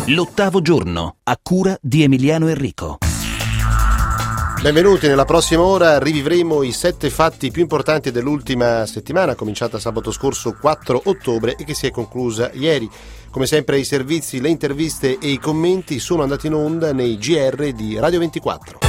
L'ottavo giorno, a cura di Emiliano Enrico. Benvenuti, nella prossima ora rivivremo i 7 fatti più importanti dell'ultima settimana, cominciata sabato scorso 4 ottobre e che si è conclusa ieri. Come sempre i servizi, le interviste e i commenti sono andati in onda nei GR di Radio 24.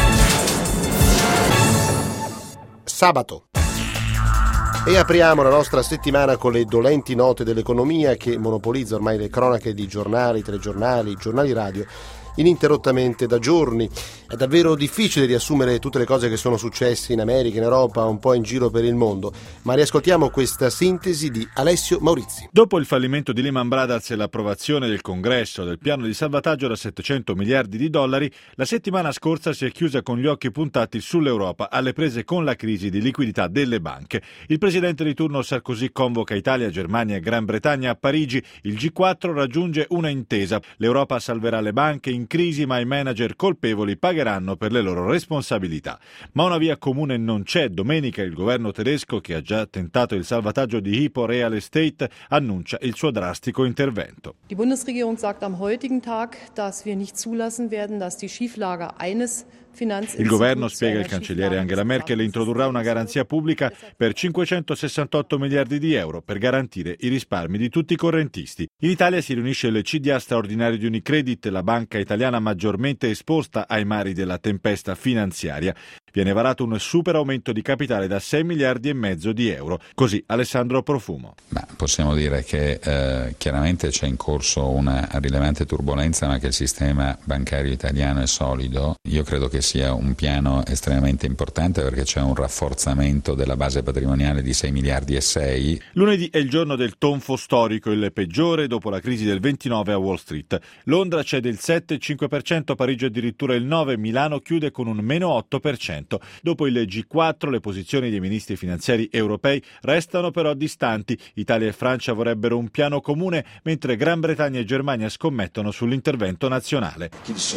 Sabato. E apriamo la nostra settimana con le dolenti note dell'economia che monopolizza ormai le cronache di giornali, telegiornali, giornali radio ininterrottamente da giorni. È davvero difficile riassumere tutte le cose che sono successe in America, in Europa, un po' in giro per il mondo, ma riascoltiamo questa sintesi di Alessio Maurizi. Dopo il fallimento di Lehman Brothers e l'approvazione del Congresso del piano di salvataggio da $700 miliardi, la settimana scorsa si è chiusa con gli occhi puntati sull'Europa, alle prese con la crisi di liquidità delle banche. Il presidente di turno Sarkozy convoca Italia, Germania e Gran Bretagna a Parigi. Il G4 raggiunge una intesa. L'Europa salverà le banche in crisi, ma i manager colpevoli pagheranno per le loro responsabilità. Ma una via comune non c'è. Domenica il governo tedesco, che ha già tentato il salvataggio di Hypo Real Estate, annuncia il suo drastico intervento. Die Bundesregierung sagt am heutigen Tag, dass wir nicht zulassen werden, dass die Schieflage eines Il governo, spiega il cancelliere Angela Merkel, introdurrà una garanzia pubblica per €568 miliardi per garantire i risparmi di tutti i correntisti. In Italia si riunisce il CDA straordinario di Unicredit, la banca italiana maggiormente esposta ai mari della tempesta finanziaria. Viene varato un super aumento di capitale da €6,5 miliardi. Così Alessandro Profumo. Possiamo dire che chiaramente c'è in corso una rilevante turbolenza, ma che il sistema bancario italiano è solido. Io credo che sia un piano estremamente importante perché c'è un rafforzamento della base patrimoniale di €6,6 miliardi. Lunedì è il giorno del tonfo storico, il peggiore dopo la crisi del 29 a Wall Street. Londra cede il 7,5%, Parigi addirittura il 9%, Milano chiude con un meno 8%. Dopo il G4 le posizioni dei ministri finanziari europei restano però distanti. Italia e Francia vorrebbero un piano comune, mentre Gran Bretagna e Germania scommettono sull'intervento nazionale.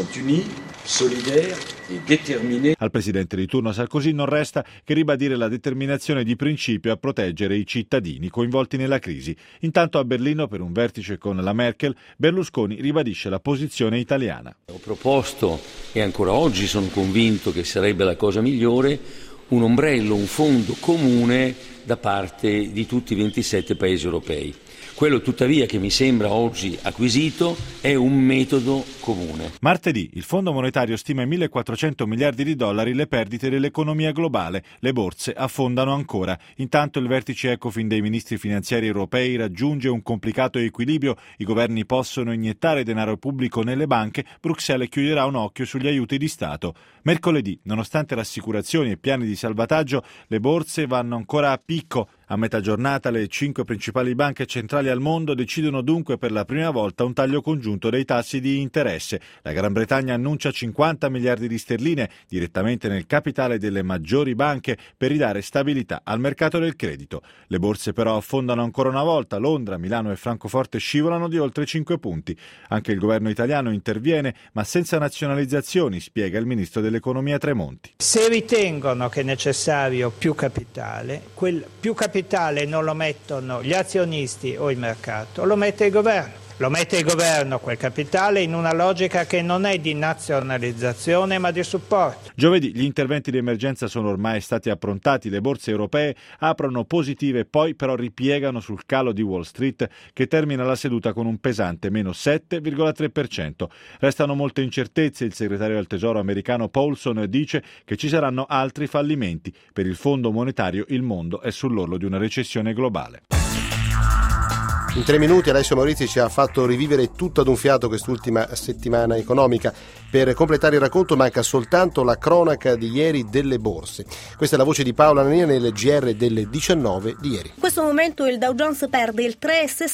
Al presidente di turno Sarkozy non resta che ribadire la determinazione di principio a proteggere i cittadini coinvolti nella crisi. Intanto a Berlino, per un vertice con la Merkel, Berlusconi ribadisce la posizione italiana. Ho proposto, e ancora oggi sono convinto che sarebbe la cosa migliore, un ombrello, un fondo comune da parte di tutti i 27 paesi europei. Quello tuttavia che mi sembra oggi acquisito è un metodo comune. Martedì il Fondo monetario stima in $1.400 miliardi le perdite dell'economia globale. Le borse affondano ancora. Intanto il vertice Ecofin dei ministri finanziari europei raggiunge un complicato equilibrio. I governi possono iniettare denaro pubblico nelle banche. Bruxelles chiuderà un occhio sugli aiuti di Stato. Mercoledì, nonostante rassicurazioni e piani di salvataggio, le borse vanno ancora a picco. A metà giornata le 5 principali banche centrali al mondo decidono dunque per la prima volta un taglio congiunto dei tassi di interesse. La Gran Bretagna annuncia 50 miliardi di sterline direttamente nel capitale delle maggiori banche per ridare stabilità al mercato del credito. Le borse però affondano ancora una volta. Londra, Milano e Francoforte scivolano di oltre 5 punti. Anche il governo italiano interviene, ma senza nazionalizzazioni, spiega il ministro dell'economia Tremonti. Se ritengono che è necessario più capitale, quel più capitale non lo mettono gli azionisti o il mercato, lo mette il governo. Lo mette il governo quel capitale in una logica che non è di nazionalizzazione ma di supporto. Giovedì gli interventi di emergenza sono ormai stati approntati, le borse europee aprono positive, poi però ripiegano sul calo di Wall Street che termina la seduta con un pesante meno 7,3%. Restano molte incertezze, il segretario del Tesoro americano Paulson dice che ci saranno altri fallimenti. Per il Fondo monetario il mondo è sull'orlo di una recessione globale. In 3 minuti Alessio Maurizi ci ha fatto rivivere tutto ad un fiato quest'ultima settimana economica. Per completare il racconto manca soltanto la cronaca di ieri delle borse. Questa è la voce di Paola Nania nel GR delle 19 di ieri. In questo momento il Dow Jones perde il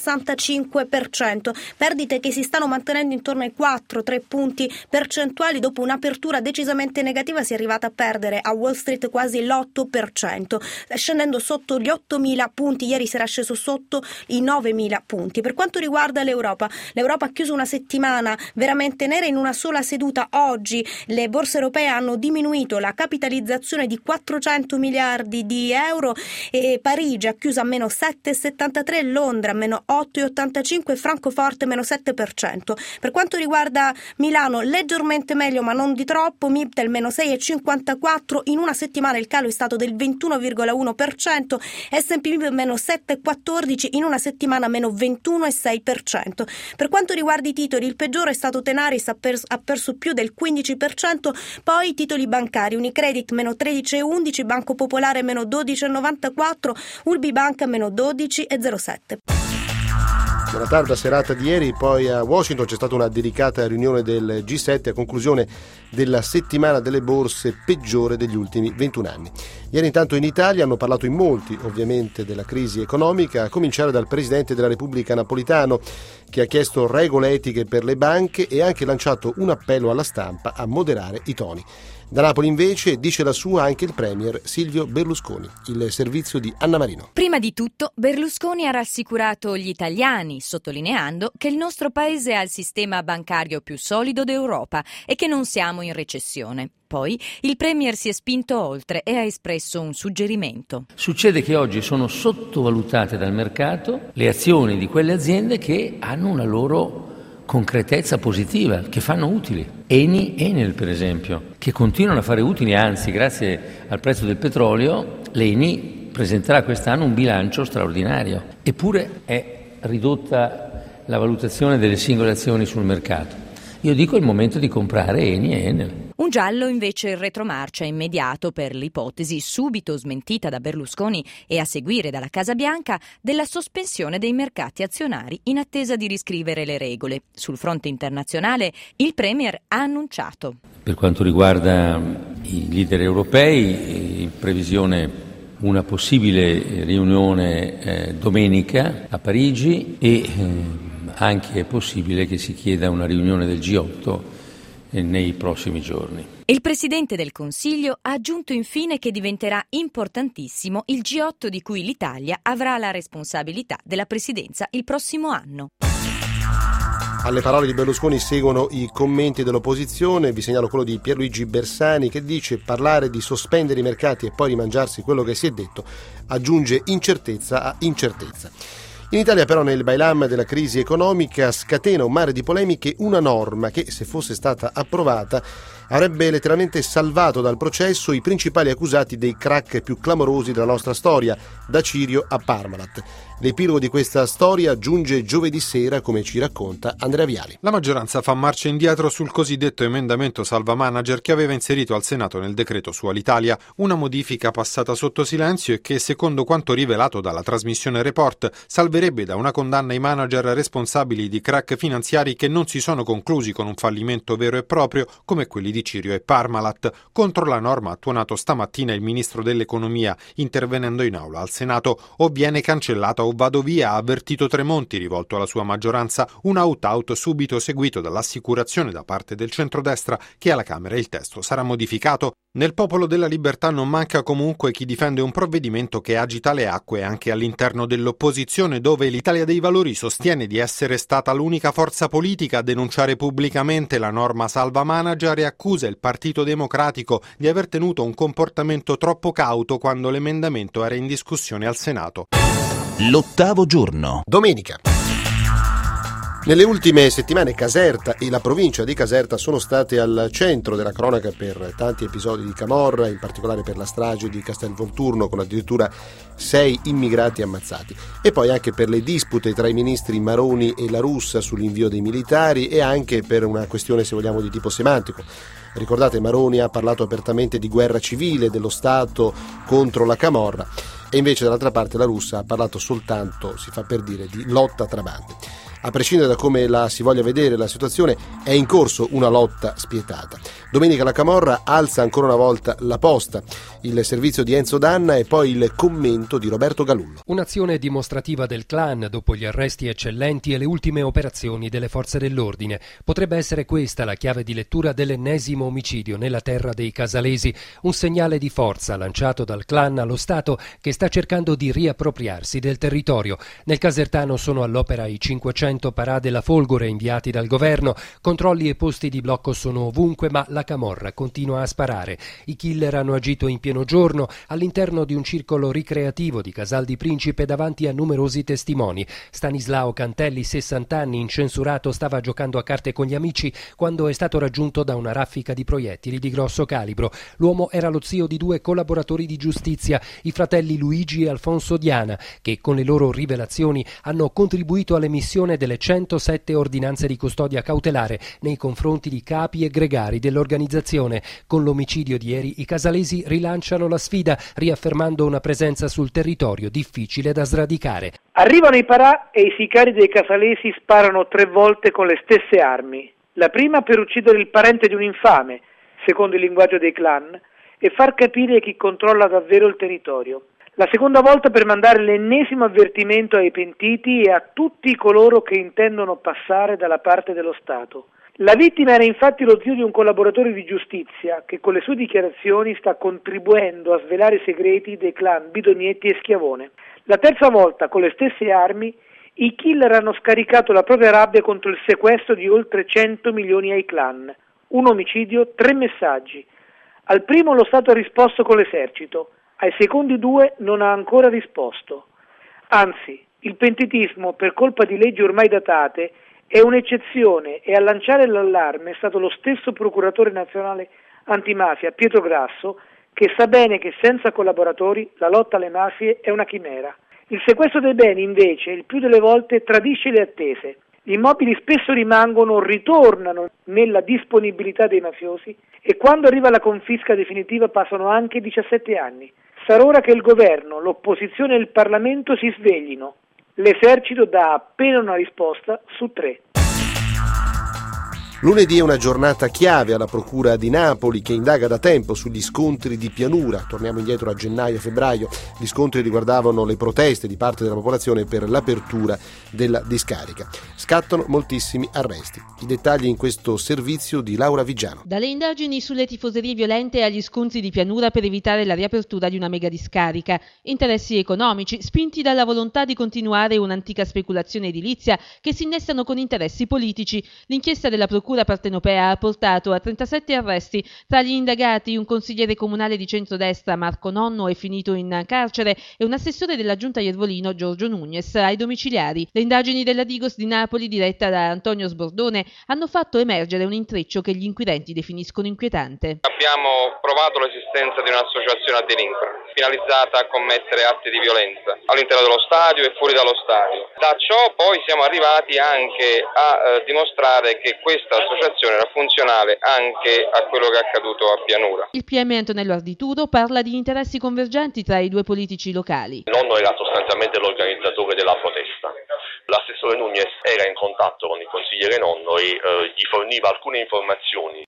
3,65%, perdite che si stanno mantenendo intorno ai 4-3 punti percentuali. Dopo un'apertura decisamente negativa si è arrivata a perdere a Wall Street quasi l'8%, scendendo sotto gli 8.000 punti. Ieri si era sceso sotto i 9.000 10.000 punti. Per quanto riguarda l'Europa ha chiuso una settimana veramente nera. In una sola seduta oggi le borse europee hanno diminuito la capitalizzazione di 400 miliardi di euro e Parigi ha chiuso a meno 7,73, Londra a meno 8,85 e Francoforte meno 7%. Per quanto riguarda Milano, leggermente meglio ma non di troppo, Mibtel meno 6,54, in una settimana il calo è stato del 21,1%, S&P meno 7,14, in una settimana meno 21,6%. Per quanto riguarda i titoli, il peggiore è stato Tenaris, ha perso più del 15%, poi i titoli bancari, Unicredit meno 13,11, Banco Popolare meno 12,94, Ulbibanca meno 12,07. Nella tarda serata di ieri poi a Washington c'è stata una dedicata riunione del G7 a conclusione della settimana delle borse peggiore degli ultimi 21 anni. Ieri intanto in Italia hanno parlato in molti ovviamente della crisi economica, a cominciare dal Presidente della Repubblica Napolitano, che ha chiesto regole etiche per le banche e ha anche lanciato un appello alla stampa a moderare i toni. Da Napoli invece dice la sua anche il premier Silvio Berlusconi, il servizio di Anna Marino. Prima di tutto Berlusconi ha rassicurato gli italiani, sottolineando che il nostro paese ha il sistema bancario più solido d'Europa e che non siamo in recessione. Poi il premier si è spinto oltre e ha espresso un suggerimento. Succede che oggi sono sottovalutate dal mercato le azioni di quelle aziende che hanno una loro concretezza positiva, che fanno utili. Eni, Enel per esempio, che continuano a fare utili, anzi grazie al prezzo del petrolio l'Eni presenterà quest'anno un bilancio straordinario. Eppure è ridotta la valutazione delle singole azioni sul mercato. Io dico è il momento di comprare Eni e Enel. Un giallo invece il retromarcia immediato per l'ipotesi subito smentita da Berlusconi e a seguire dalla Casa Bianca della sospensione dei mercati azionari in attesa di riscrivere le regole. Sul fronte internazionale il premier ha annunciato. Per quanto riguarda i leader europei, in previsione una possibile riunione domenica a Parigi e anche è possibile che si chieda una riunione del G8 nei prossimi giorni. Il Presidente del Consiglio ha aggiunto infine che diventerà importantissimo il G8 di cui l'Italia avrà la responsabilità della presidenza il prossimo anno. Alle parole di Berlusconi seguono i commenti dell'opposizione. Vi segnalo quello di Pierluigi Bersani che dice: parlare di sospendere i mercati e poi rimangiarsi quello che si è detto aggiunge incertezza a incertezza. In Italia però nel bailam della crisi economica scatena un mare di polemiche una norma che, se fosse stata approvata, avrebbe letteralmente salvato dal processo i principali accusati dei crack più clamorosi della nostra storia, da Cirio a Parmalat. L'epilogo di questa storia giunge giovedì sera, come ci racconta Andrea Viali. La maggioranza fa marcia indietro sul cosiddetto emendamento salva manager che aveva inserito al Senato nel decreto su Alitalia, una modifica passata sotto silenzio e che, secondo quanto rivelato dalla trasmissione Report, salverebbe da una condanna i manager responsabili di crack finanziari che non si sono conclusi con un fallimento vero e proprio come quelli di Cirio e Parmalat. Contro la norma ha tuonato stamattina il ministro dell'economia, intervenendo in aula al Senato. O viene cancellata o vado via, ha avvertito Tremonti rivolto alla sua maggioranza, un out subito seguito dall'assicurazione da parte del centrodestra che alla Camera il testo sarà modificato. Nel Popolo della Libertà non manca comunque chi difende un provvedimento che agita le acque anche all'interno dell'opposizione, dove l'Italia dei Valori sostiene di essere stata l'unica forza politica a denunciare pubblicamente la norma salva manager e accusa il Partito Democratico di aver tenuto un comportamento troppo cauto quando l'emendamento era in discussione al Senato. L'ottavo giorno. Domenica. Nelle ultime settimane Caserta e la provincia di Caserta sono state al centro della cronaca per tanti episodi di camorra, in particolare per la strage di Castelvolturno con addirittura 6 immigrati ammazzati, e poi anche per le dispute tra i ministri Maroni e La Russa sull'invio dei militari e anche per una questione, se vogliamo, di tipo semantico. Ricordate, Maroni ha parlato apertamente di guerra civile dello Stato contro la camorra e invece dall'altra parte La Russa ha parlato soltanto, si fa per dire, di lotta tra bande. A prescindere da come la si voglia vedere la situazione, è in corso una lotta spietata. Domenica la camorra alza ancora una volta la posta, il servizio di Enzo Danna e poi il commento di Roberto Galullo. Un'azione dimostrativa del clan dopo gli arresti eccellenti e le ultime operazioni delle forze dell'ordine. Potrebbe essere questa la chiave di lettura dell'ennesimo omicidio nella terra dei casalesi, un segnale di forza lanciato dal clan allo Stato che sta cercando di riappropriarsi del territorio. Nel Casertano sono all'opera i 500 parade la Folgore inviati dal governo, controlli e posti di blocco sono ovunque, ma la camorra continua a sparare. I killer hanno agito in pieno giorno all'interno di un circolo ricreativo di Casal di Principe davanti a numerosi testimoni. Stanislao Cantelli, 60 anni, incensurato, stava giocando a carte con gli amici quando è stato raggiunto da una raffica di proiettili di grosso calibro. L'uomo era lo zio di 2 collaboratori di giustizia, i fratelli Luigi e Alfonso Diana, che con le loro rivelazioni hanno contribuito all'emissione delle 107 ordinanze di custodia cautelare nei confronti di capi e gregari dell'organizzazione. Con l'omicidio di ieri i casalesi rilanciano la sfida, riaffermando una presenza sul territorio difficile da sradicare. Arrivano i parà e i sicari dei casalesi sparano 3 volte con le stesse armi. La prima per uccidere il parente di un infame, secondo il linguaggio dei clan, e far capire chi controlla davvero il territorio. La seconda volta per mandare l'ennesimo avvertimento ai pentiti e a tutti coloro che intendono passare dalla parte dello Stato. La vittima era infatti lo zio di un collaboratore di giustizia che con le sue dichiarazioni sta contribuendo a svelare i segreti dei clan Bidognetti e Schiavone. La terza volta, con le stesse armi, i killer hanno scaricato la propria rabbia contro il sequestro di oltre 100 milioni ai clan. Un omicidio, 3 messaggi. Al primo lo Stato ha risposto con l'esercito, ai secondi 2 non ha ancora risposto. Anzi, il pentitismo, per colpa di leggi ormai datate, è un'eccezione e a lanciare l'allarme è stato lo stesso procuratore nazionale antimafia, Pietro Grasso, che sa bene che senza collaboratori la lotta alle mafie è una chimera. Il sequestro dei beni, invece, il più delle volte tradisce le attese. Gli immobili spesso rimangono, ritornano nella disponibilità dei mafiosi e quando arriva la confisca definitiva passano anche 17 anni. Sarà ora che il governo, l'opposizione e il Parlamento si sveglino. L'esercito dà appena una risposta su 3. Lunedì è una giornata chiave alla Procura di Napoli che indaga da tempo sugli scontri di pianura. Torniamo indietro a gennaio e febbraio. Gli scontri riguardavano le proteste di parte della popolazione per l'apertura della discarica. Scattano moltissimi arresti. I dettagli in questo servizio di Laura Vigiano. Dalle indagini sulle tifoserie violente agli scontri di pianura per evitare la riapertura di una mega discarica. Interessi economici spinti dalla volontà di continuare un'antica speculazione edilizia che si innestano con interessi politici. L'inchiesta della Procura partenopea ha portato a 37 arresti. Tra gli indagati un consigliere comunale di centrodestra, Marco Nonno, è finito in carcere e un assessore della giunta Iervolino, Giorgio Nunez, ai domiciliari. Le indagini della Digos di Napoli, diretta da Antonio Sbordone, hanno fatto emergere un intreccio che gli inquirenti definiscono inquietante. Abbiamo provato l'esistenza di un'associazione a delinquere finalizzata a commettere atti di violenza all'interno dello stadio e fuori dallo stadio. Da ciò poi siamo arrivati anche a dimostrare che questa associazione era funzionale anche a quello che è accaduto a Pianura. Il PM Antonello Ardituro parla di interessi convergenti tra i 2 politici locali. Nonno era sostanzialmente l'organizzatore della protesta. L'assessore Nunez era in contatto con il consigliere Nonno e gli forniva alcune informazioni.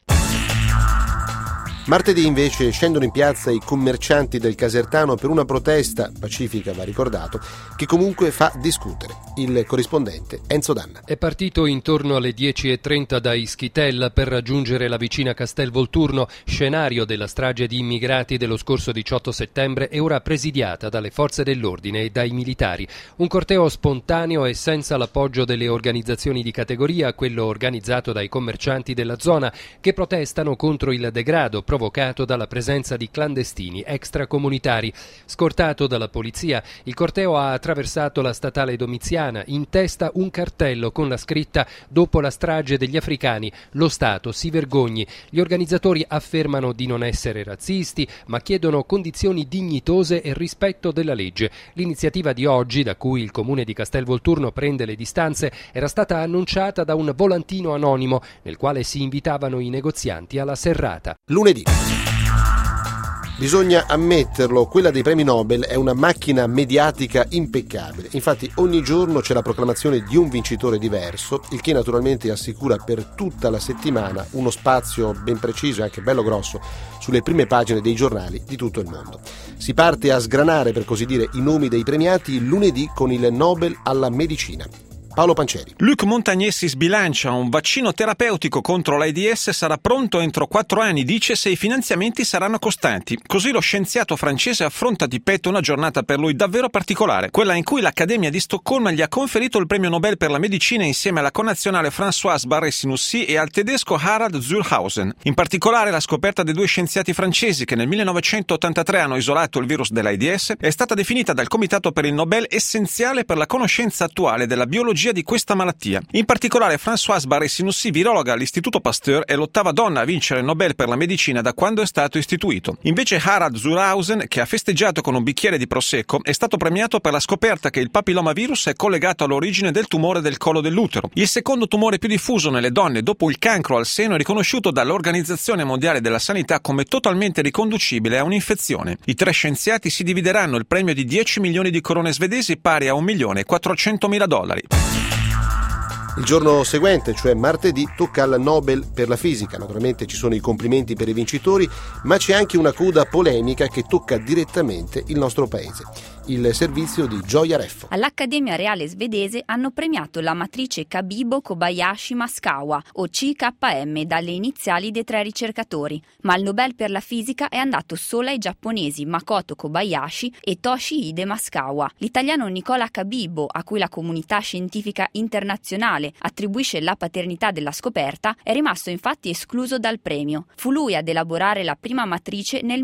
Martedì invece scendono in piazza i commercianti del Casertano per una protesta, pacifica va ricordato, che comunque fa discutere. Il corrispondente Enzo Danna. È partito intorno alle 10:30 da Ischitella per raggiungere la vicina Castelvolturno, scenario della strage di immigrati dello scorso 18 settembre e ora presidiata dalle forze dell'ordine e dai militari. Un corteo spontaneo e senza l'appoggio delle organizzazioni di categoria, quello organizzato dai commercianti della zona, che protestano contro il degrado provocato dalla presenza di clandestini extracomunitari. Scortato dalla polizia, il corteo ha attraversato la statale Domiziana, in testa un cartello con la scritta «Dopo la strage degli africani, lo Stato si vergogni». Gli organizzatori affermano di non essere razzisti, ma chiedono condizioni dignitose e rispetto della legge. L'iniziativa di oggi, da cui il comune di Castelvolturno prende le distanze, era stata annunciata da un volantino anonimo nel quale si invitavano i negozianti alla serrata. Lunedì. Bisogna ammetterlo, quella dei premi Nobel è una macchina mediatica impeccabile. Infatti ogni giorno c'è la proclamazione di un vincitore diverso, il che naturalmente assicura per tutta la settimana uno spazio ben preciso e anche bello grosso sulle prime pagine dei giornali di tutto il mondo. Si parte a sgranare, per così dire, i nomi dei premiati lunedì con il Nobel alla medicina. Paolo Pancieri. Luc Montagnier si sbilancia, un vaccino terapeutico contro l'AIDS sarà pronto entro 4 anni, dice, se i finanziamenti saranno costanti. Così lo scienziato francese affronta di petto una giornata per lui davvero particolare, quella in cui l'Accademia di Stoccolma gli ha conferito il premio Nobel per la medicina insieme alla connazionale Françoise Barré-Sinoussi e al tedesco Harald Zürhausen. In particolare la scoperta dei due scienziati francesi che nel 1983 hanno isolato il virus dell'AIDS è stata definita dal Comitato per il Nobel essenziale per la conoscenza attuale della biologia di questa malattia. In particolare Françoise Barré-Sinoussi, virologa all'Istituto Pasteur, è l'ottava donna a vincere il Nobel per la medicina da quando è stato istituito. Invece Harald Zürhausen, che ha festeggiato con un bicchiere di prosecco, è stato premiato per la scoperta che il papillomavirus è collegato all'origine del tumore del collo dell'utero. Il secondo tumore più diffuso nelle donne dopo il cancro al seno è riconosciuto dall'Organizzazione Mondiale della Sanità come totalmente riconducibile a un'infezione. I 3 scienziati si divideranno il premio di 10 milioni di corone svedesi pari a $1.400.000. Il giorno seguente, cioè martedì, tocca al Nobel per la fisica. Naturalmente ci sono i complimenti per i vincitori, ma c'è anche una coda polemica che tocca direttamente il nostro paese. Il servizio di Gioia Reffo. All'Accademia Reale Svedese hanno premiato la matrice Kabibo Kobayashi Maskawa, o CKM, dalle iniziali dei 3 ricercatori, ma il Nobel per la fisica è andato solo ai giapponesi Makoto Kobayashi e Toshihide Maskawa. L'italiano Nicola Kabibo, a cui la comunità scientifica internazionale attribuisce la paternità della scoperta, è rimasto infatti escluso dal premio. Fu lui ad elaborare la prima matrice nel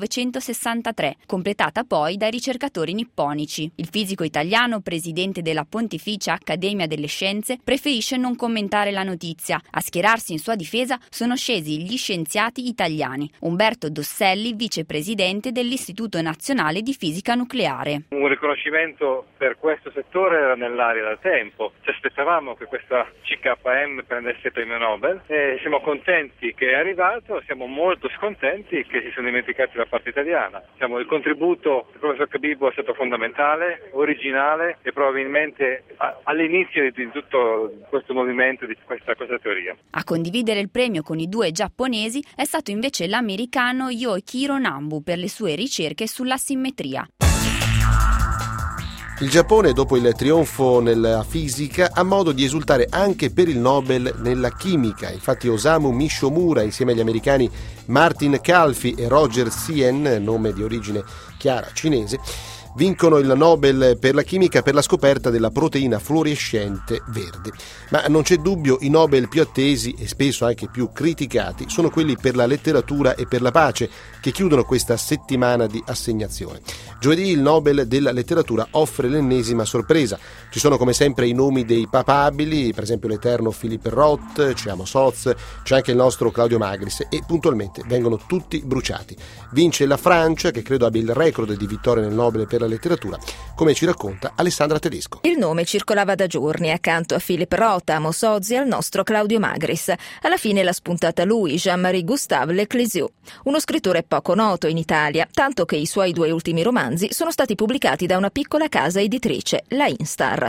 1963, completata poi dai ricercatori nipponici. Il fisico italiano, presidente della Pontificia Accademia delle Scienze, preferisce non commentare la notizia. A schierarsi in sua difesa sono scesi gli scienziati italiani. Umberto Dosselli, vicepresidente dell'Istituto Nazionale di Fisica Nucleare. Un riconoscimento per questo settore era nell'aria da tempo. Ci aspettavamo che questa CKM prendesse il premio Nobel e siamo contenti che è arrivato, siamo molto scontenti che si sono dimenticati la parte italiana. Il contributo del professor Kabibo è stato fondamentale, originale e probabilmente all'inizio di tutto questo movimento, di questa teoria. A condividere il premio con i 2 giapponesi è stato invece l'americano Yoichiro Nambu per le sue ricerche sulla simmetria. Il Giappone, dopo il trionfo nella fisica, ha modo di esultare anche per il Nobel nella chimica. Infatti Osamu Mishomura, insieme agli americani Martin Calfi e Roger Tsien, nome di origine chiara cinese, vincono il Nobel per la chimica per la scoperta della proteina fluorescente verde. Ma non c'è dubbio, i Nobel più attesi e spesso anche più criticati sono quelli per la letteratura e per la pace, che chiudono questa settimana di assegnazione. Giovedì il Nobel della letteratura offre l'ennesima sorpresa. Ci sono come sempre i nomi dei papabili, per esempio l'eterno Philippe Roth, c'è Amos Oz, c'è anche il nostro Claudio Magris, e puntualmente vengono tutti bruciati. Vince la Francia, che credo abbia il record di vittorie nel Nobel per la letteratura, come ci racconta Alessandra Tedesco. Il nome circolava da giorni accanto a Philippe Roth, Amos Oz e al nostro Claudio Magris. Alla fine l'ha spuntata lui, Jean-Marie Gustave Leclésio, uno scrittore poco noto in Italia, tanto che i suoi 2 ultimi romanzi sono stati pubblicati da una piccola casa editrice, la Instar.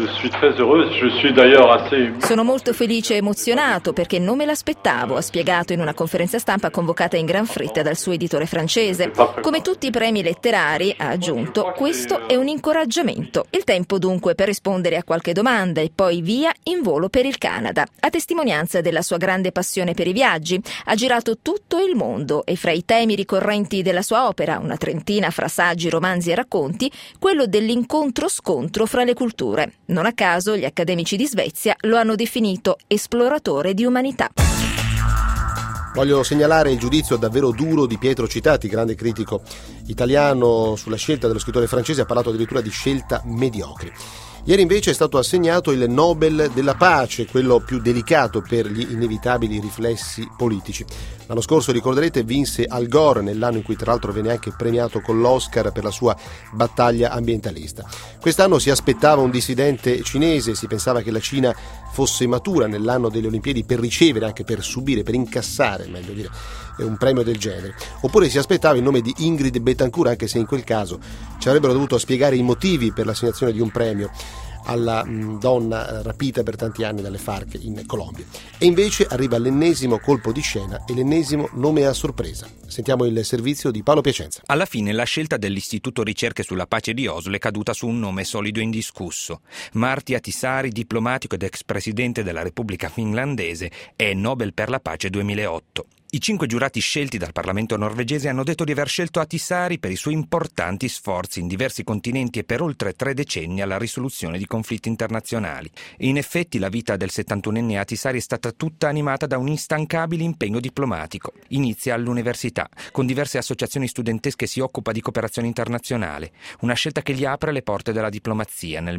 Sono molto felice e emozionato perché non me l'aspettavo, ha spiegato in una conferenza stampa convocata in gran fretta dal suo editore francese. Come tutti i premi letterari, ha aggiunto, questo è un incoraggiamento. Il tempo dunque per rispondere a qualche domanda e poi via in volo per il Canada. A testimonianza della sua grande passione per i viaggi, ha girato tutto il mondo e fra i temi ricorrenti della sua opera, una trentina fra saggi, romanzi e racconti, quello dell'incontro-scontro fra le culture. Non a caso gli accademici di Svezia lo hanno definito esploratore di umanità. Voglio segnalare il giudizio davvero duro di Pietro Citati, grande critico italiano, sulla scelta dello scrittore francese, ha parlato addirittura di scelta mediocre. Ieri invece è stato assegnato il Nobel della pace, quello più delicato per gli inevitabili riflessi politici. L'anno scorso, ricorderete, vinse Al Gore, nell'anno in cui tra l'altro venne anche premiato con l'Oscar per la sua battaglia ambientalista. Quest'anno si aspettava un dissidente cinese, si pensava che la Cina fosse matura nell'anno delle Olimpiadi per ricevere, anche per subire, per incassare, meglio dire, un premio del genere. Oppure si aspettava il nome di Ingrid Betancourt, anche se in quel caso ci avrebbero dovuto spiegare i motivi per l'assegnazione di un premio alla donna rapita per tanti anni dalle FARC in Colombia. E invece arriva l'ennesimo colpo di scena e l'ennesimo nome a sorpresa. Sentiamo il servizio di Paolo Piacenza. Alla fine la scelta dell'Istituto Ricerche sulla Pace di Oslo è caduta su un nome solido e indiscusso. Martti Ahtisaari, diplomatico ed ex presidente della Repubblica Finlandese, è Nobel per la Pace 2008. I 5 giurati scelti dal Parlamento norvegese hanno detto di aver scelto Ahtisaari per i suoi importanti sforzi in diversi continenti e per oltre 3 decenni alla risoluzione di conflitti internazionali. E in effetti la vita del 71enne Ahtisaari è stata tutta animata da un instancabile impegno diplomatico. Inizia all'università, con diverse associazioni studentesche si occupa di cooperazione internazionale, una scelta che gli apre le porte della diplomazia. Nel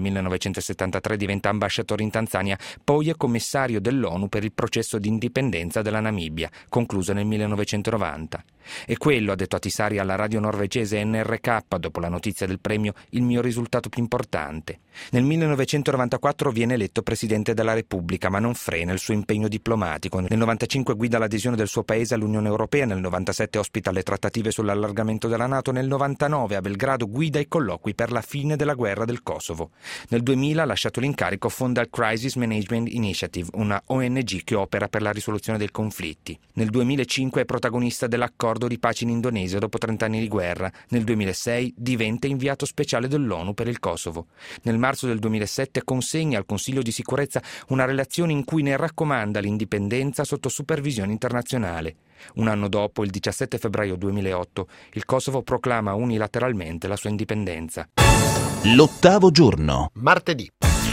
1973 diventa ambasciatore in Tanzania, poi è commissario dell'ONU per il processo di indipendenza della Namibia, concluso nel 1990. E quello, ha detto Ahtisaari alla radio norvegese NRK dopo la notizia del premio, il mio risultato più importante. Nel 1994 viene eletto Presidente della Repubblica, ma non frena il suo impegno diplomatico. Nel 95 guida l'adesione del suo paese all'Unione Europea, nel 97 ospita le trattative sull'allargamento della NATO, nel 99 a Belgrado guida i colloqui per la fine della guerra del Kosovo. Nel 2000, lasciato l'incarico, fonda il Crisis Management Initiative, una ONG che opera per la risoluzione dei conflitti. Nel 2005 è protagonista dell'accordo di pace in Indonesia dopo 30 anni di guerra. Nel 2006 diventa inviato speciale dell'ONU per il Kosovo. Nel marzo del 2007 consegna al Consiglio di sicurezza una relazione in cui ne raccomanda l'indipendenza sotto supervisione internazionale. Un anno dopo, il 17 febbraio 2008, il Kosovo proclama unilateralmente la sua indipendenza. L'ottavo giorno. Martedì.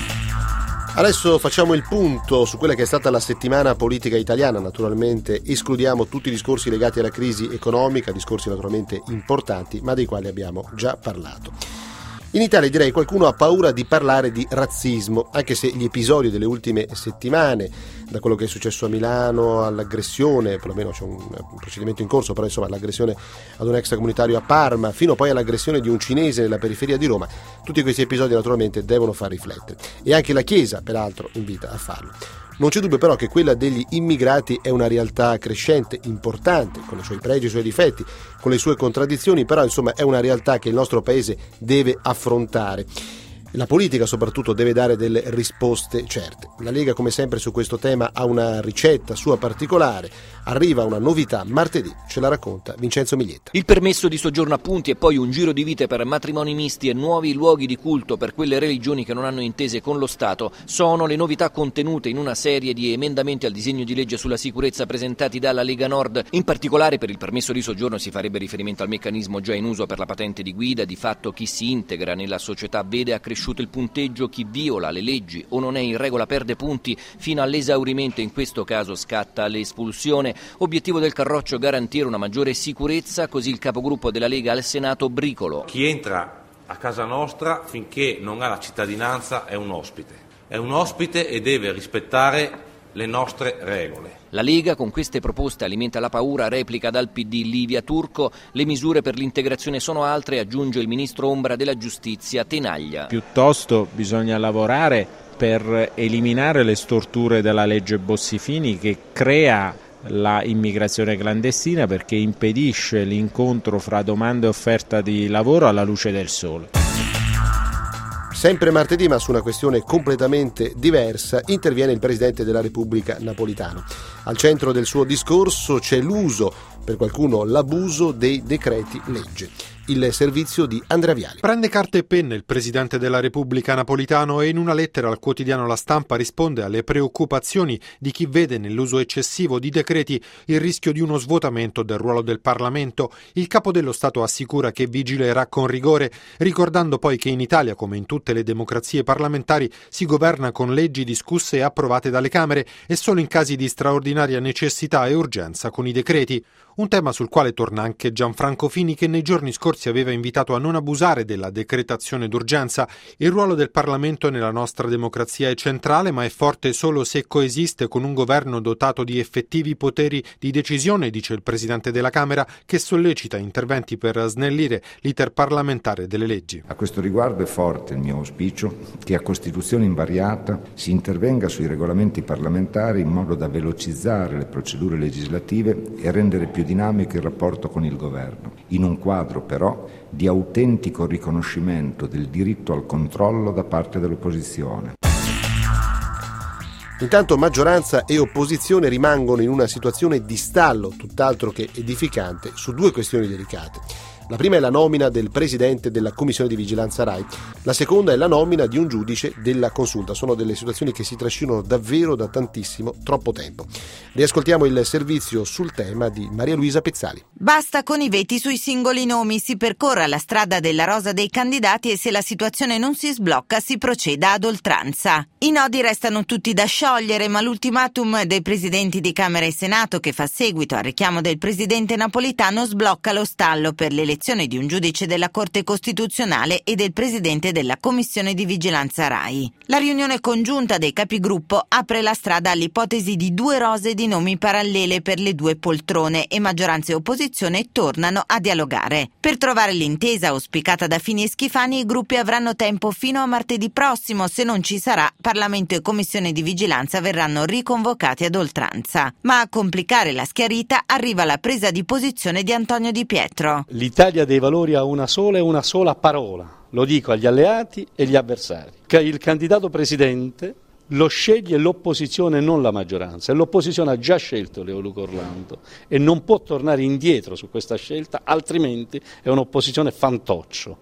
Adesso facciamo il punto su quella che è stata la settimana politica italiana. Naturalmente escludiamo tutti i discorsi legati alla crisi economica, discorsi naturalmente importanti, ma dei quali abbiamo già parlato. In Italia, direi, qualcuno ha paura di parlare di razzismo, anche se gli episodi delle ultime settimane, da quello che è successo a Milano all'aggressione, perlomeno c'è un procedimento in corso, però insomma l'aggressione ad un extracomunitario a Parma, fino poi all'aggressione di un cinese nella periferia di Roma, tutti questi episodi naturalmente devono far riflettere. E anche la Chiesa, peraltro, invita a farlo. Non c'è dubbio però che quella degli immigrati è una realtà crescente, importante, con i suoi pregi e i suoi difetti, con le sue contraddizioni, però insomma è una realtà che il nostro paese deve affrontare. La politica soprattutto deve dare delle risposte certe. La Lega, come sempre, su questo tema ha una ricetta sua particolare. Arriva una novità martedì, ce la racconta Vincenzo Miglietta. Il permesso di soggiorno a punti e poi un giro di vite per matrimoni misti e nuovi luoghi di culto per quelle religioni che non hanno intese con lo Stato sono le novità contenute in una serie di emendamenti al disegno di legge sulla sicurezza presentati dalla Lega Nord. In particolare, per il permesso di soggiorno si farebbe riferimento al meccanismo già in uso per la patente di guida. Di fatto chi si integra nella società vede accresciuto il punteggio, chi viola le leggi o non è in regola perde punti fino all'esaurimento, in questo caso scatta l'espulsione. Obiettivo del Carroccio: garantire una maggiore sicurezza, così il capogruppo della Lega al Senato Bricolo. Chi entra a casa nostra finché non ha la cittadinanza è un ospite e deve rispettare le nostre regole. La Lega con queste proposte alimenta la paura, replica dal PD Livia Turco. Le misure per l'integrazione sono altre, aggiunge il ministro ombra della giustizia Tenaglia. Piuttosto bisogna lavorare per eliminare le storture della legge Bossi-Fini, che crea la immigrazione clandestina perché impedisce l'incontro fra domanda e offerta di lavoro alla luce del sole. Sempre martedì, ma su una questione completamente diversa, interviene il Presidente della Repubblica Napolitano. Al centro del suo discorso c'è l'uso, per qualcuno l'abuso, dei decreti legge. Il servizio di Andrea Viali. Prende carta e penna il Presidente della Repubblica Napolitano e in una lettera al quotidiano La Stampa risponde alle preoccupazioni di chi vede nell'uso eccessivo di decreti il rischio di uno svuotamento del ruolo del Parlamento. Il Capo dello Stato assicura che vigilerà con rigore, ricordando poi che in Italia, come in tutte le democrazie parlamentari, si governa con leggi discusse e approvate dalle Camere e solo in casi di straordinaria necessità e urgenza con i decreti. Un tema sul quale torna anche Gianfranco Fini, che nei giorni scorsi aveva invitato a non abusare della decretazione d'urgenza. Il ruolo del Parlamento nella nostra democrazia è centrale, ma è forte solo se coesiste con un governo dotato di effettivi poteri di decisione, dice il Presidente della Camera, che sollecita interventi per snellire l'iter parlamentare delle leggi. A questo riguardo è forte il mio auspicio che a Costituzione invariata si intervenga sui regolamenti parlamentari in modo da velocizzare le procedure legislative e rendere più dinamico il rapporto con il governo, in un quadro però di autentico riconoscimento del diritto al controllo da parte dell'opposizione. Intanto maggioranza e opposizione rimangono in una situazione di stallo tutt'altro che edificante su due questioni delicate. La prima è la nomina del presidente della Commissione di Vigilanza RAI, la seconda è la nomina di un giudice della Consulta. Sono delle situazioni che si trascinano davvero da troppo tempo. Riascoltiamo il servizio sul tema di Maria Luisa Pezzali. Basta con i veti sui singoli nomi, si percorra la strada della rosa dei candidati e se la situazione non si sblocca si proceda ad oltranza. I nodi restano tutti da sciogliere, ma l'ultimatum dei presidenti di Camera e Senato, che fa seguito al richiamo del presidente Napolitano, sblocca lo stallo per l'elezione di un giudice della Corte Costituzionale e del presidente della Commissione di Vigilanza RAI. La riunione congiunta dei capigruppo apre la strada all'ipotesi di due rose di nomi parallele per le due poltrone e maggioranza e opposizione tornano a dialogare. Per trovare l'intesa auspicata da Fini e Schifani, i gruppi avranno tempo fino a martedì prossimo. Se non ci sarà, Parlamento e Commissione di Vigilanza verranno riconvocati ad oltranza. Ma a complicare la schiarita arriva la presa di posizione di Antonio Di Pietro. L'Italia dei Valori ha una sola parola, lo dico agli alleati e agli avversari, che il candidato presidente lo sceglie l'opposizione, non la maggioranza, e l'opposizione ha già scelto Leo Luca Orlando e non può tornare indietro su questa scelta, altrimenti è un'opposizione fantoccio.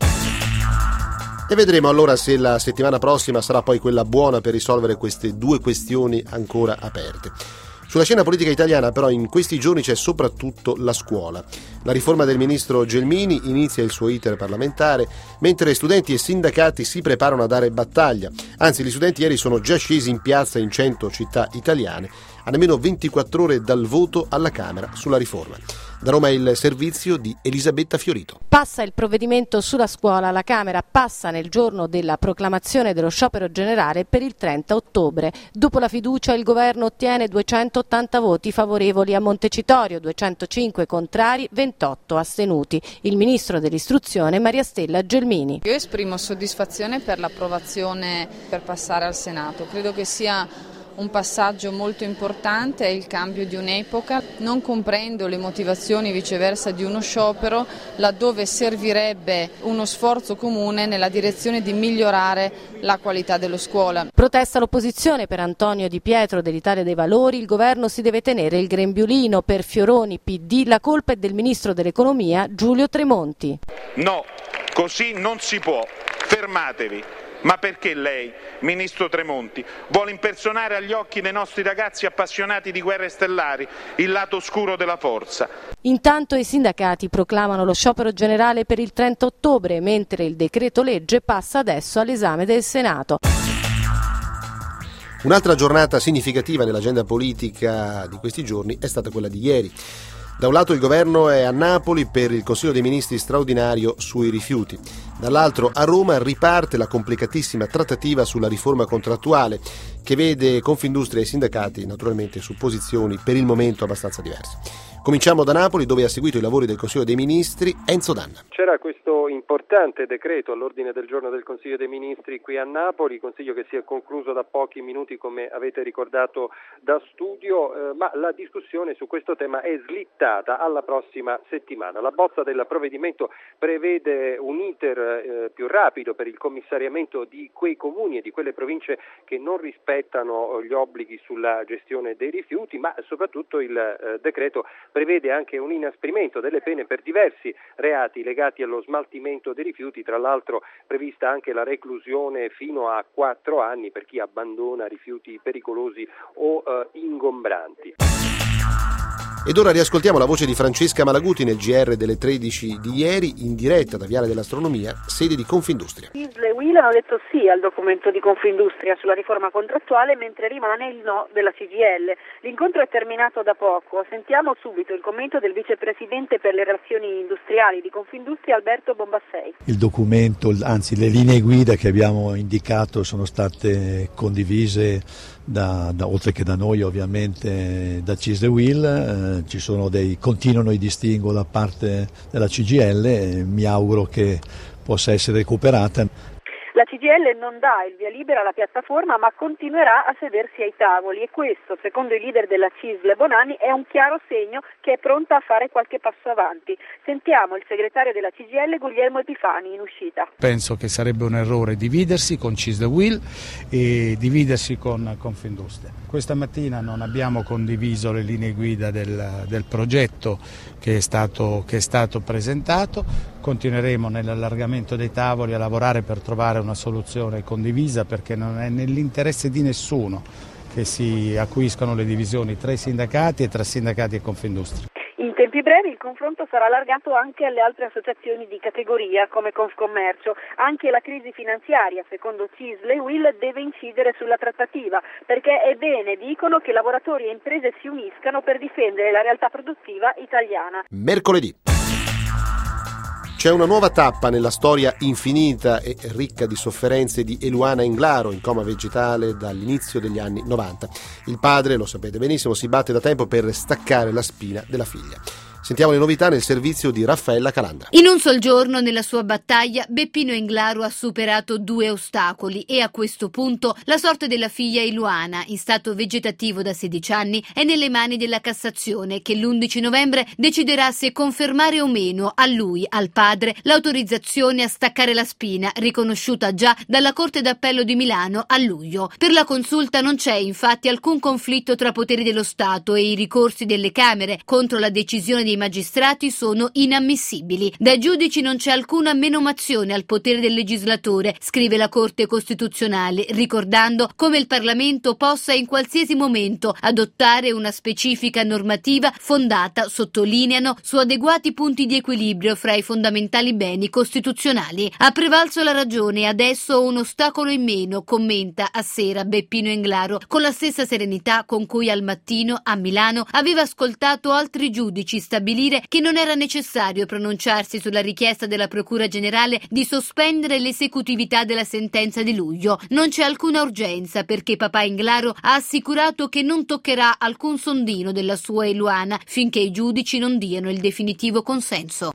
E vedremo allora se la settimana prossima sarà poi quella buona per risolvere queste due questioni ancora aperte. Sulla scena politica italiana però in questi giorni c'è soprattutto la scuola. La riforma del ministro Gelmini inizia il suo iter parlamentare, mentre studenti e sindacati si preparano a dare battaglia. Anzi, gli studenti ieri sono già scesi in piazza in 100 città italiane, a nemmeno 24 ore dal voto alla Camera sulla riforma. Da Roma il servizio di Elisabetta Fiorito. Passa il provvedimento sulla scuola, la Camera passa nel giorno della proclamazione dello sciopero generale per il 30 ottobre. Dopo la fiducia il governo ottiene 280 voti favorevoli a Montecitorio, 205 contrari, 28 astenuti. Il ministro dell'istruzione Maria Stella Gelmini. Io esprimo soddisfazione per l'approvazione per passare al Senato. Credo che sia un passaggio molto importante, è il cambio di un'epoca. Non comprendo le motivazioni viceversa di uno sciopero laddove servirebbe uno sforzo comune nella direzione di migliorare la qualità della scuola. Protesta l'opposizione per Antonio Di Pietro dell'Italia dei Valori, il governo si deve tenere il grembiulino. Per Fioroni PD la colpa è del ministro dell'economia Giulio Tremonti. No, così non si può, fermatevi. Ma perché lei, ministro Tremonti, vuole impersonare agli occhi dei nostri ragazzi appassionati di guerre stellari il lato oscuro della forza? Intanto i sindacati proclamano lo sciopero generale per il 30 ottobre, mentre il decreto legge passa adesso all'esame del Senato. Un'altra giornata significativa nell'agenda politica di questi giorni è stata quella di ieri. Da un lato il governo è a Napoli per il Consiglio dei Ministri straordinario sui rifiuti, dall'altro a Roma riparte la complicatissima trattativa sulla riforma contrattuale che vede Confindustria e sindacati naturalmente su posizioni per il momento abbastanza diverse. Cominciamo da Napoli, dove ha seguito i lavori del Consiglio dei Ministri Enzo Danna. C'era questo importante decreto all'ordine del giorno del Consiglio dei Ministri qui a Napoli, consiglio che si è concluso da pochi minuti come avete ricordato da studio, ma la discussione su questo tema è slittata alla prossima settimana. La bozza del provvedimento prevede un iter più rapido per il commissariamento di quei comuni e di quelle province che non rispettano gli obblighi sulla gestione dei rifiuti, ma soprattutto il decreto prevede anche un inasprimento delle pene per diversi reati legati allo smaltimento dei rifiuti, tra l'altro prevista anche la reclusione fino a 4 anni per chi abbandona rifiuti pericolosi o ingombranti. Ed ora riascoltiamo la voce di Francesca Malaguti nel GR delle 13 di ieri, in diretta da Viale dell'Astronomia, sede di Confindustria. CISL e UIL hanno detto sì al documento di Confindustria sulla riforma contrattuale, mentre rimane il no della CGIL. L'incontro è terminato da poco. Sentiamo subito il commento del vicepresidente per le relazioni industriali di Confindustria, Alberto Bombassei. Il documento, anzi le linee guida che abbiamo indicato sono state condivise oltre che da noi ovviamente da CISL e UIL, continuano i distinguo da parte della CGIL e mi auguro che possa essere recuperata. La CGIL non dà il via libera alla piattaforma, ma continuerà a sedersi ai tavoli e questo, secondo il leader della CISL Bonanni, è un chiaro segno che è pronta a fare qualche passo avanti. Sentiamo il segretario della CGIL, Guglielmo Epifani, in uscita. Penso che sarebbe un errore dividersi con CISL e UIL e dividersi con Confindustria. Questa mattina non abbiamo condiviso le linee guida del progetto che è stato presentato. Continueremo nell'allargamento dei tavoli a lavorare per trovare una soluzione condivisa, perché non è nell'interesse di nessuno che si acuiscano le divisioni tra i sindacati e tra sindacati e Confindustria. In tempi brevi il confronto sarà allargato anche alle altre associazioni di categoria come Confcommercio. Anche la crisi finanziaria, secondo CISL e UIL, deve incidere sulla trattativa, perché è bene, dicono, che lavoratori e imprese si uniscano per difendere la realtà produttiva italiana. Mercoledì. C'è una nuova tappa nella storia infinita e ricca di sofferenze di Eluana Englaro, in coma vegetale dall'inizio degli anni 90. Il padre, lo sapete benissimo, si batte da tempo per staccare la spina della figlia. Sentiamo le novità nel servizio di Raffaella Calandra. In un sol giorno nella sua battaglia Beppino Englaro ha superato 2 ostacoli e a questo punto la sorte della figlia Eluana, in stato vegetativo da 16 anni, è nelle mani della Cassazione, che l'11 novembre deciderà se confermare o meno a lui, al padre, l'autorizzazione a staccare la spina, riconosciuta già dalla Corte d'Appello di Milano a luglio. Per la consulta non c'è infatti alcun conflitto tra poteri dello Stato e i ricorsi delle Camere contro la decisione dei magistrati sono inammissibili. Dai giudici non c'è alcuna menomazione al potere del legislatore, scrive la Corte Costituzionale, ricordando come il Parlamento possa in qualsiasi momento adottare una specifica normativa fondata, sottolineano, su adeguati punti di equilibrio fra i fondamentali beni costituzionali. Ha prevalso la ragione e adesso ho un ostacolo in meno, commenta a sera Beppino Englaro, con la stessa serenità con cui al mattino a Milano aveva ascoltato altri giudici stabilire che non era necessario pronunciarsi sulla richiesta della Procura Generale di sospendere l'esecutività della sentenza di luglio. Non c'è alcuna urgenza perché papà Englaro ha assicurato che non toccherà alcun sondino della sua Eluana finché i giudici non diano il definitivo consenso.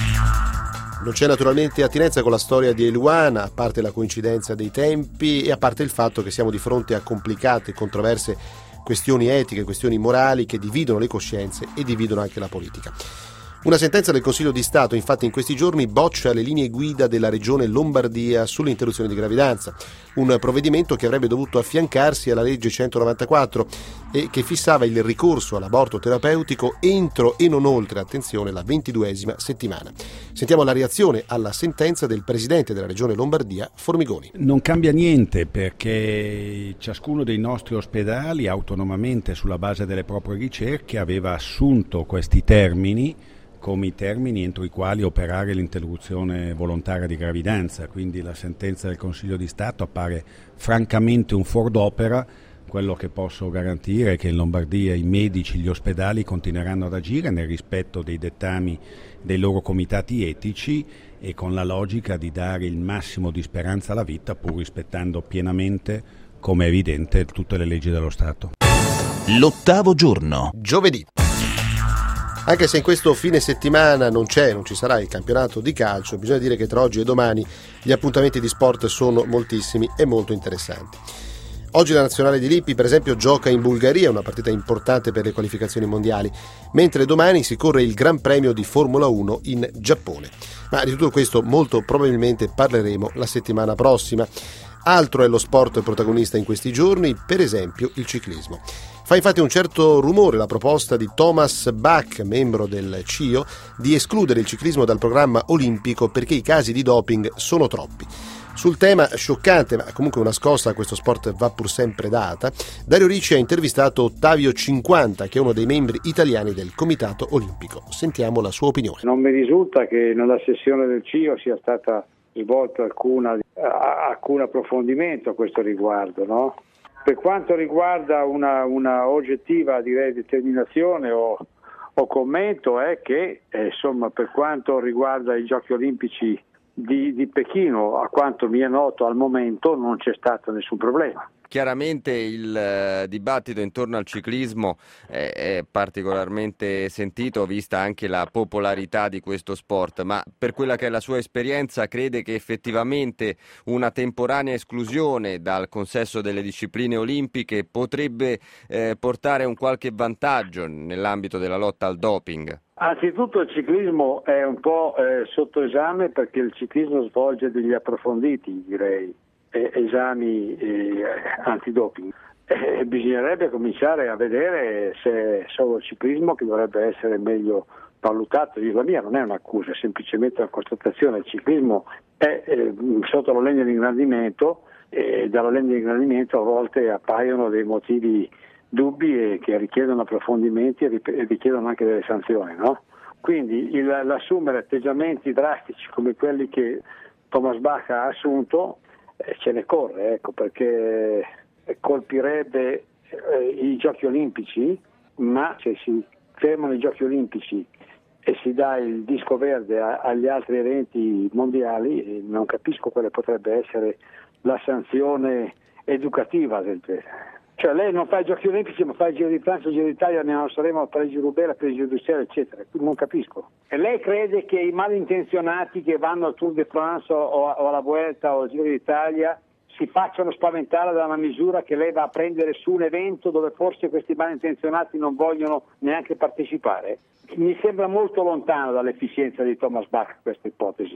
Non c'è naturalmente attinenza con la storia di Eluana, a parte la coincidenza dei tempi e a parte il fatto che siamo di fronte a complicate e controverse questioni etiche, questioni morali che dividono le coscienze e dividono anche la politica. Una sentenza del Consiglio di Stato, infatti, in questi giorni boccia le linee guida della Regione Lombardia sull'interruzione di gravidanza, un provvedimento che avrebbe dovuto affiancarsi alla legge 194 e che fissava il ricorso all'aborto terapeutico entro e non oltre, attenzione, la 22esima settimana. Sentiamo la reazione alla sentenza del presidente della Regione Lombardia, Formigoni. Non cambia niente perché ciascuno dei nostri ospedali, autonomamente sulla base delle proprie ricerche, aveva assunto questi termini come i termini entro i quali operare l'interruzione volontaria di gravidanza, quindi la sentenza del Consiglio di Stato appare francamente un fuor d'opera. Quello che posso garantire è che in Lombardia i medici, gli ospedali continueranno ad agire nel rispetto dei dettami dei loro comitati etici e con la logica di dare il massimo di speranza alla vita, pur rispettando pienamente, come è evidente, tutte le leggi dello Stato. L'8° giorno. Giovedì. Anche se in questo fine settimana non ci sarà il campionato di calcio, bisogna dire che tra oggi e domani gli appuntamenti di sport sono moltissimi e molto interessanti. Oggi la nazionale di Lippi, per esempio, gioca in Bulgaria, una partita importante per le qualificazioni mondiali, mentre domani si corre il Gran Premio di Formula 1 in Giappone. Ma di tutto questo molto probabilmente parleremo la settimana prossima. Altro è lo sport protagonista in questi giorni, per esempio il ciclismo. Fa infatti un certo rumore la proposta di Thomas Bach, membro del CIO, di escludere il ciclismo dal programma olimpico perché i casi di doping sono troppi. Sul tema scioccante, ma comunque una scossa a questo sport va pur sempre data, Dario Ricci ha intervistato Ottavio 50, che è uno dei membri italiani del Comitato Olimpico. Sentiamo la sua opinione. Non mi risulta che nella sessione del CIO sia stata svolta alcun approfondimento a questo riguardo, no? Per quanto riguarda una oggettiva, direi, determinazione o commento, è che insomma, per quanto riguarda i Giochi Olimpici di Pechino, a quanto mi è noto al momento non c'è stato nessun problema. Chiaramente il dibattito intorno al ciclismo è particolarmente sentito, vista anche la popolarità di questo sport, ma per quella che è la sua esperienza crede che effettivamente una temporanea esclusione dal consesso delle discipline olimpiche potrebbe portare un qualche vantaggio nell'ambito della lotta al doping? Anzitutto il ciclismo è un po' sotto esame, perché il ciclismo svolge degli approfonditi, direi, esami antidoping. Bisognerebbe cominciare a vedere se è solo il ciclismo che dovrebbe essere meglio valutato. La mia non è un'accusa, è semplicemente una constatazione. Il ciclismo è sotto la linea di ingrandimento, e dalla linea di ingrandimento a volte appaiono dei motivi dubbi che richiedono approfondimenti e richiedono anche delle sanzioni, no? Quindi l'assumere atteggiamenti drastici come quelli che Thomas Bach ha assunto ce ne corre, perché colpirebbe i Giochi Olimpici, ma se si fermano i Giochi Olimpici e si dà il disco verde agli altri eventi mondiali, non capisco quale potrebbe essere la sanzione educativa del genere. Cioè lei non fa i Giochi Olimpici, ma fa il Giro di Francia, il Giro d'Italia, ne saremo a Parigi-Roubaix, a Parigi-Bruxelles, eccetera. Non capisco. E lei crede che i malintenzionati che vanno al Tour de France o alla Vuelta o al Giro d'Italia si facciano spaventare da una misura che lei va a prendere su un evento dove forse questi malintenzionati non vogliono neanche partecipare? Mi sembra molto lontano dall'efficienza di Thomas Bach questa ipotesi.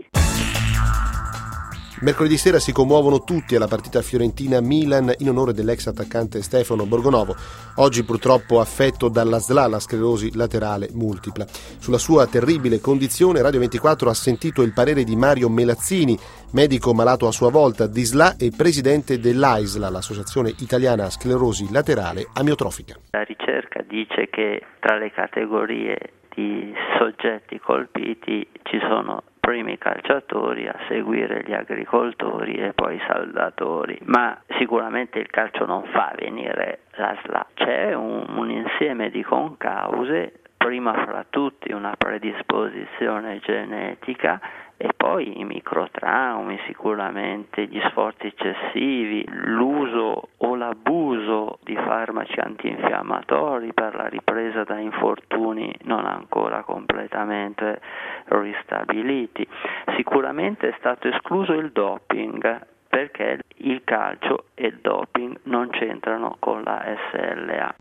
Mercoledì sera si commuovono tutti alla partita Fiorentina-Milan in onore dell'ex attaccante Stefano Borgonovo, oggi purtroppo affetto dalla SLA, la sclerosi laterale multipla. Sulla sua terribile condizione Radio 24 ha sentito il parere di Mario Melazzini, medico malato a sua volta di SLA e presidente dell'AISLA, l'Associazione Italiana Sclerosi Laterale Amiotrofica. La ricerca dice che tra le categorie di soggetti colpiti ci sono primi calciatori, a seguire gli agricoltori e poi i saldatori, ma sicuramente il calcio non fa venire la SLA. C'è un insieme di concause, prima fra tutti una predisposizione genetica e poi i microtraumi, sicuramente gli sforzi eccessivi, l'uso o l'abuso di farmaci antinfiammatori per la ripresa da infortuni non ancora completamente ristabiliti. Sicuramente è stato escluso il doping, perché il calcio e il doping non c'entrano con la SLA.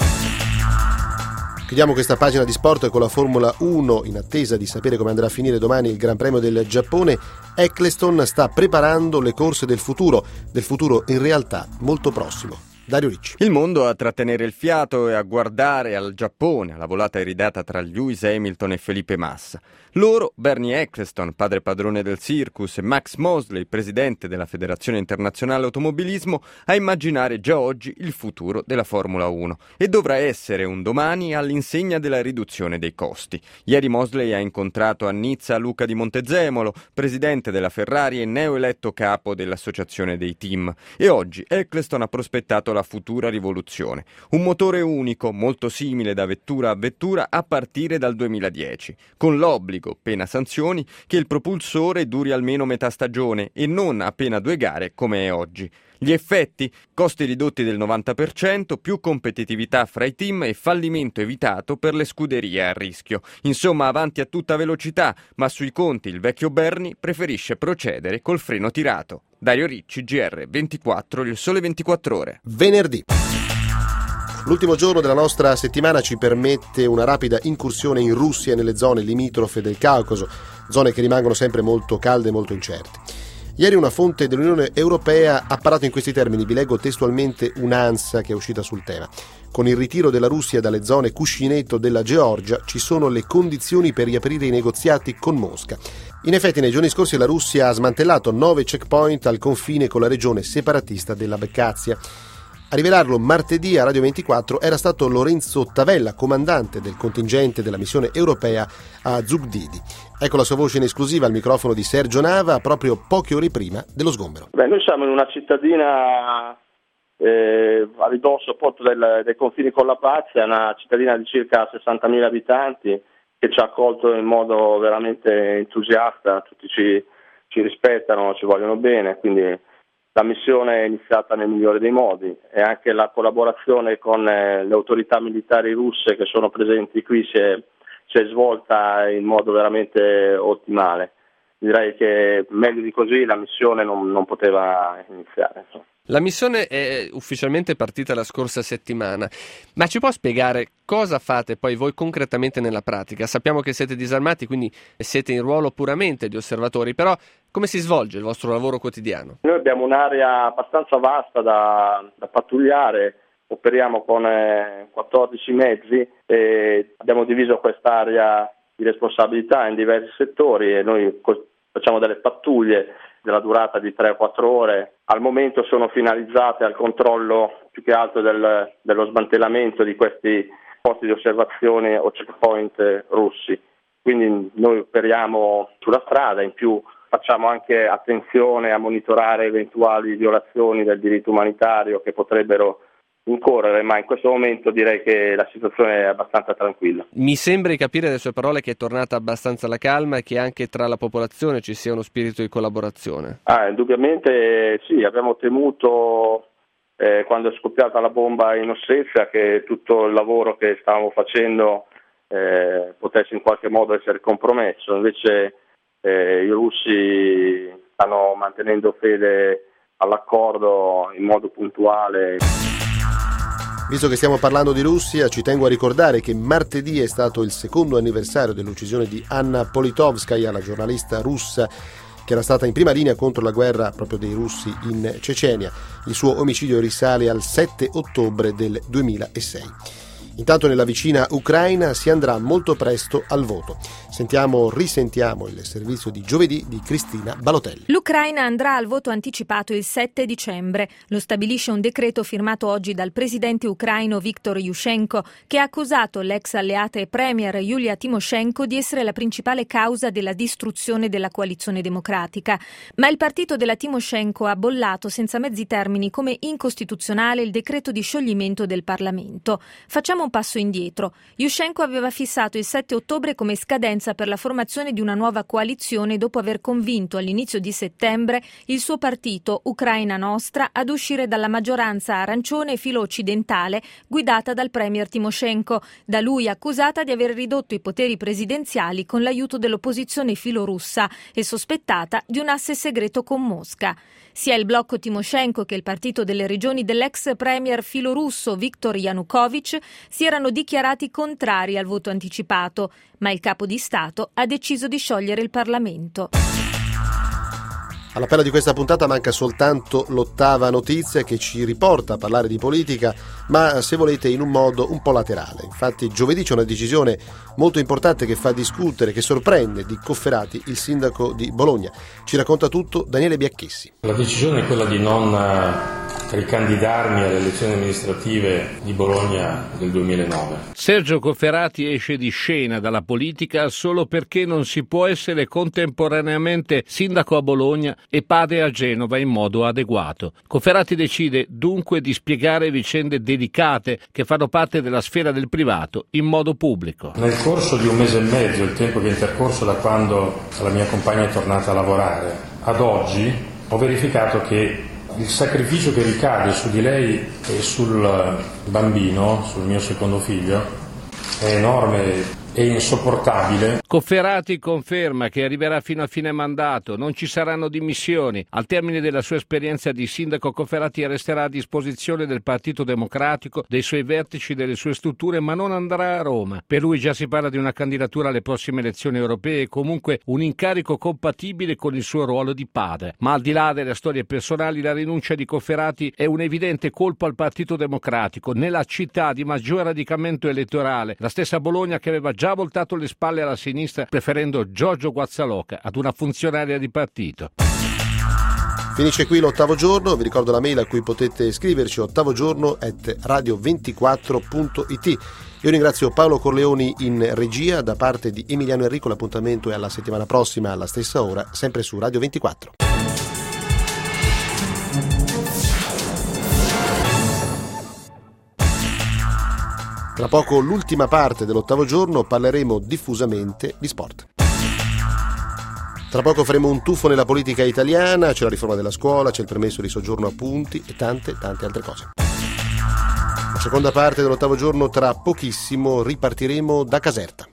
Chiudiamo questa pagina di sport con la Formula 1. In attesa di sapere come andrà a finire domani il Gran Premio del Giappone, Eccleston sta preparando le corse del futuro in realtà molto prossimo. Dario Ricci. Il mondo a trattenere il fiato e a guardare al Giappone, alla volata iridata tra Lewis Hamilton e Felipe Massa. Loro, Bernie Eccleston, padre padrone del circus, e Max Mosley, presidente della Federazione Internazionale Automobilismo, a immaginare già oggi il futuro della Formula 1. E dovrà essere un domani all'insegna della riduzione dei costi. Ieri Mosley ha incontrato a Nizza Luca Di Montezemolo, presidente della Ferrari e neoeletto capo dell'associazione dei team. E oggi Eccleston ha prospettato la futura rivoluzione. Un motore unico, molto simile da vettura a vettura a partire dal 2010, con l'obbligo, pena sanzioni, che il propulsore duri almeno metà stagione e non appena 2 gare come è oggi. Gli effetti? Costi ridotti del 90%, più competitività fra i team e fallimento evitato per le scuderie a rischio. Insomma, avanti a tutta velocità, ma sui conti il vecchio Bernie preferisce procedere col freno tirato. Dario Ricci, GR24, Il Sole 24 Ore. Venerdì. L'ultimo giorno della nostra settimana ci permette una rapida incursione in Russia e nelle zone limitrofe del Caucaso, zone che rimangono sempre molto calde e molto incerte. Ieri una fonte dell'Unione Europea ha parlato in questi termini, vi leggo testualmente un'ANSA che è uscita sul tema. Con il ritiro della Russia dalle zone cuscinetto della Georgia ci sono le condizioni per riaprire i negoziati con Mosca. In effetti nei giorni scorsi la Russia ha smantellato 9 checkpoint al confine con la regione separatista dell'Abkhazia. A rivelarlo martedì a Radio 24 era stato Lorenzo Tavella, comandante del contingente della missione europea a Zugdidi. Ecco la sua voce in esclusiva al microfono di Sergio Nava proprio poche ore prima dello sgombero. Noi siamo in una cittadina a ridosso appunto dei confini con l'Abkhazia, una cittadina di circa 60.000 abitanti che ci ha accolto in modo veramente entusiasta, tutti ci rispettano, ci vogliono bene, quindi la missione è iniziata nel migliore dei modi e anche la collaborazione con le autorità militari russe che sono presenti qui si è svolta in modo veramente ottimale. Direi che meglio di così la missione non poteva iniziare. La missione è ufficialmente partita la scorsa settimana, ma ci può spiegare cosa fate poi voi concretamente nella pratica? Sappiamo che siete disarmati, quindi siete in ruolo puramente di osservatori, però come si svolge il vostro lavoro quotidiano? Noi abbiamo un'area abbastanza vasta da pattugliare, operiamo con 14 mezzi e abbiamo diviso quest'area di responsabilità in diversi settori e noi facciamo delle pattuglie della durata di 3 o 4 ore. Al momento sono finalizzate al controllo più che altro dello smantellamento di questi posti di osservazione o checkpoint russi. Quindi noi operiamo sulla strada, in più facciamo anche attenzione a monitorare eventuali violazioni del diritto umanitario che potrebbero incorrere, ma in questo momento direi che la situazione è abbastanza tranquilla. Mi sembra di capire dalle sue parole che è tornata abbastanza la calma e che anche tra la popolazione ci sia uno spirito di collaborazione. Indubbiamente sì, abbiamo temuto quando è scoppiata la bomba in Ossezia che tutto il lavoro che stavamo facendo potesse in qualche modo essere compromesso, invece i russi stanno mantenendo fede all'accordo in modo puntuale. Visto che stiamo parlando di Russia, ci tengo a ricordare che martedì è stato il secondo anniversario dell'uccisione di Anna Politkovskaya, la giornalista russa che era stata in prima linea contro la guerra proprio dei russi in Cecenia. Il suo omicidio risale al 7 ottobre del 2006. Intanto nella vicina Ucraina si andrà molto presto al voto. Risentiamo il servizio di giovedì di Cristina Balotelli. L'Ucraina andrà al voto anticipato il 7 dicembre. Lo stabilisce un decreto firmato oggi dal presidente ucraino Viktor Yushchenko, che ha accusato l'ex alleata e premier Yulia Tymoshenko di essere la principale causa della distruzione della coalizione democratica. Ma il partito della Tymoshenko ha bollato senza mezzi termini come incostituzionale il decreto di scioglimento del Parlamento. Facciamo un passo indietro. Yushchenko aveva fissato il 7 ottobre come scadenza per la formazione di una nuova coalizione dopo aver convinto all'inizio di settembre il suo partito Ucraina Nostra ad uscire dalla maggioranza arancione e filo occidentale guidata dal premier Tymoshenko, da lui accusata di aver ridotto i poteri presidenziali con l'aiuto dell'opposizione filorussa e sospettata di un asse segreto con Mosca. Sia il blocco Tymoshenko che il partito delle regioni dell'ex premier filorusso Viktor Yanukovych si erano dichiarati contrari al voto anticipato, ma il capo di Stato ha deciso di sciogliere il Parlamento. All'appello di questa puntata manca soltanto l'ottava notizia che ci riporta a parlare di politica, ma se volete in un modo un po' laterale. Infatti giovedì c'è una decisione molto importante che fa discutere, che sorprende di Cofferati, il sindaco di Bologna. Ci racconta tutto Daniele Biacchessi. La decisione è quella di non ricandidarmi alle elezioni amministrative di Bologna del 2009. Sergio Cofferati esce di scena dalla politica solo perché non si può essere contemporaneamente sindaco a Bologna e padre a Genova in modo adeguato. Cofferati decide dunque di spiegare vicende delicate che fanno parte della sfera del privato in modo pubblico. Nel corso di un mese e mezzo, il tempo che è intercorso da quando la mia compagna è tornata a lavorare ad oggi, ho verificato che il sacrificio che ricade su di lei e sul bambino, sul mio secondo figlio, è enorme e insopportabile. Cofferati conferma che arriverà fino a fine mandato, non ci saranno dimissioni. Al termine della sua esperienza di sindaco, Cofferati resterà a disposizione del Partito Democratico, dei suoi vertici, delle sue strutture, ma non andrà a Roma. Per lui già si parla di una candidatura alle prossime elezioni europee e comunque un incarico compatibile con il suo ruolo di padre. Ma al di là delle storie personali, la rinuncia di Cofferati è un evidente colpo al Partito Democratico, nella città di maggior radicamento elettorale, la stessa Bologna che aveva già voltato le spalle alla sinistra preferendo Giorgio Guazzaloca ad una funzionaria di partito. Finisce qui l'ottavo giorno, vi ricordo la mail a cui potete scriverci, ottavogiorno@radio24.it. Io ringrazio Paolo Corleoni in regia, da parte di Emiliano Enrico l'appuntamento è alla settimana prossima alla stessa ora, sempre su Radio 24. Tra poco l'ultima parte dell'ottavo giorno, parleremo diffusamente di sport. Tra poco faremo un tuffo nella politica italiana, c'è la riforma della scuola, c'è il permesso di soggiorno a punti e tante altre cose. La seconda parte dell'ottavo giorno, tra pochissimo ripartiremo da Caserta.